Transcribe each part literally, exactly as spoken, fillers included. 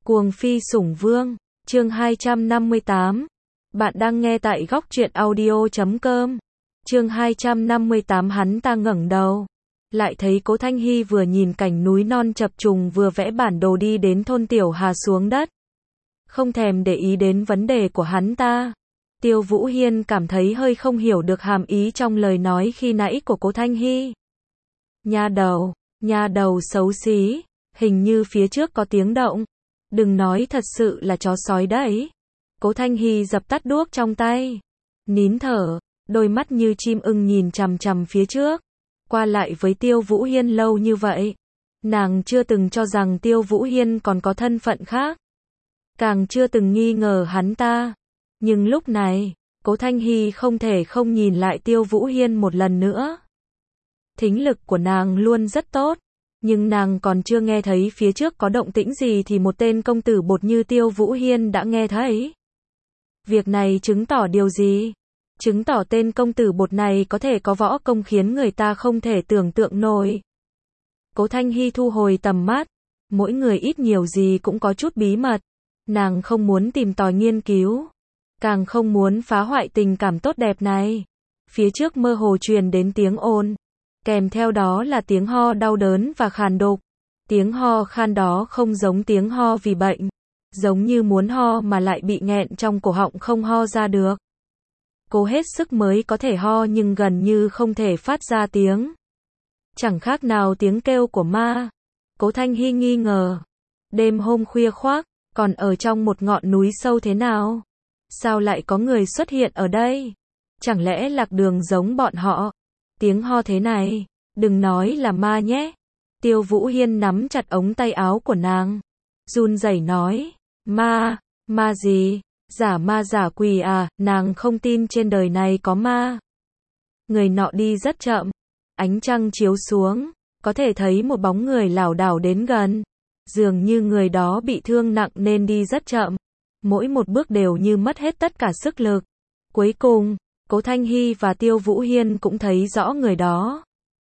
Cuồng phi sủng vương, chương hai trăm năm mươi tám. Bạn đang nghe tại góc truyện audio chấm com. Chương hai trăm năm mươi tám hắn ta ngẩng đầu. Lại thấy Cố Thanh Hy vừa nhìn cảnh núi non chập trùng vừa vẽ bản đồ đi đến thôn Tiểu Hà xuống đất. Không thèm để ý đến vấn đề của hắn ta. Tiêu Vũ Hiên cảm thấy hơi không hiểu được hàm ý trong lời nói khi nãy của Cố Thanh Hy. Nha đầu, nha đầu xấu xí, hình như phía trước có tiếng động. Đừng nói thật sự là chó sói đấy. Cố Thanh Hy dập tắt đuốc trong tay. Nín thở, đôi mắt như chim ưng nhìn chằm chằm phía trước. Qua lại với Tiêu Vũ Hiên lâu như vậy. Nàng chưa từng cho rằng Tiêu Vũ Hiên còn có thân phận khác. Càng chưa từng nghi ngờ hắn ta. Nhưng lúc này, Cố Thanh Hy không thể không nhìn lại Tiêu Vũ Hiên một lần nữa. Thính lực của nàng luôn rất tốt. Nhưng nàng còn chưa nghe thấy phía trước có động tĩnh gì thì một tên công tử bột như Tiêu Vũ Hiên đã nghe thấy. Việc này chứng tỏ điều gì? Chứng tỏ tên công tử bột này có thể có võ công khiến người ta không thể tưởng tượng nổi. Cố Thanh Hy thu hồi tầm mắt. Mỗi người ít nhiều gì cũng có chút bí mật. Nàng không muốn tìm tòi nghiên cứu. Càng không muốn phá hoại tình cảm tốt đẹp này. Phía trước mơ hồ truyền đến tiếng ồn. Kèm theo đó là tiếng ho đau đớn và khàn đục. Tiếng ho khan đó không giống tiếng ho vì bệnh. Giống như muốn ho mà lại bị nghẹn trong cổ họng không ho ra được. Cố hết sức mới có thể ho nhưng gần như không thể phát ra tiếng. Chẳng khác nào tiếng kêu của ma. Cố Thanh Hy nghi ngờ. Đêm hôm khuya khoác, còn ở trong một ngọn núi sâu thế nào? Sao lại có người xuất hiện ở đây? Chẳng lẽ lạc đường giống bọn họ? Tiếng ho thế này, đừng nói là ma nhé. Tiêu Vũ Hiên nắm chặt ống tay áo của nàng. Run rẩy nói, ma, ma gì? Giả ma giả quỷ à, nàng không tin trên đời này có ma. Người nọ đi rất chậm. Ánh trăng chiếu xuống, có thể thấy một bóng người lảo đảo đến gần. Dường như người đó bị thương nặng nên đi rất chậm. Mỗi một bước đều như mất hết tất cả sức lực. Cuối cùng, Cố Thanh Hy và Tiêu Vũ Hiên cũng thấy rõ người đó.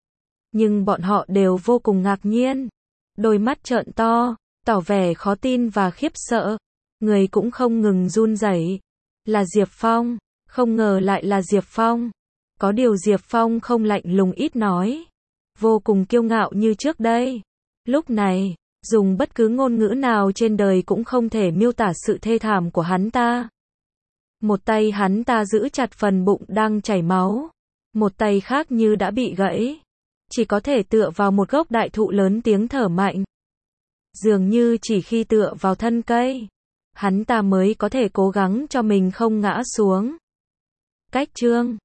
Nhưng bọn họ đều vô cùng ngạc nhiên. Đôi mắt trợn to, tỏ vẻ khó tin và khiếp sợ. Người cũng không ngừng run rẩy. Là Diệp Phong, không ngờ lại là Diệp Phong. Có điều Diệp Phong không lạnh lùng ít nói. Vô cùng kiêu ngạo như trước đây. Lúc này, dùng bất cứ ngôn ngữ nào trên đời cũng không thể miêu tả sự thê thảm của hắn ta. Một tay hắn ta giữ chặt phần bụng đang chảy máu. Một tay khác như đã bị gãy. Chỉ có thể tựa vào một gốc đại thụ lớn tiếng thở mạnh. Dường như chỉ khi tựa vào thân cây, hắn ta mới có thể cố gắng cho mình không ngã xuống. Cách chương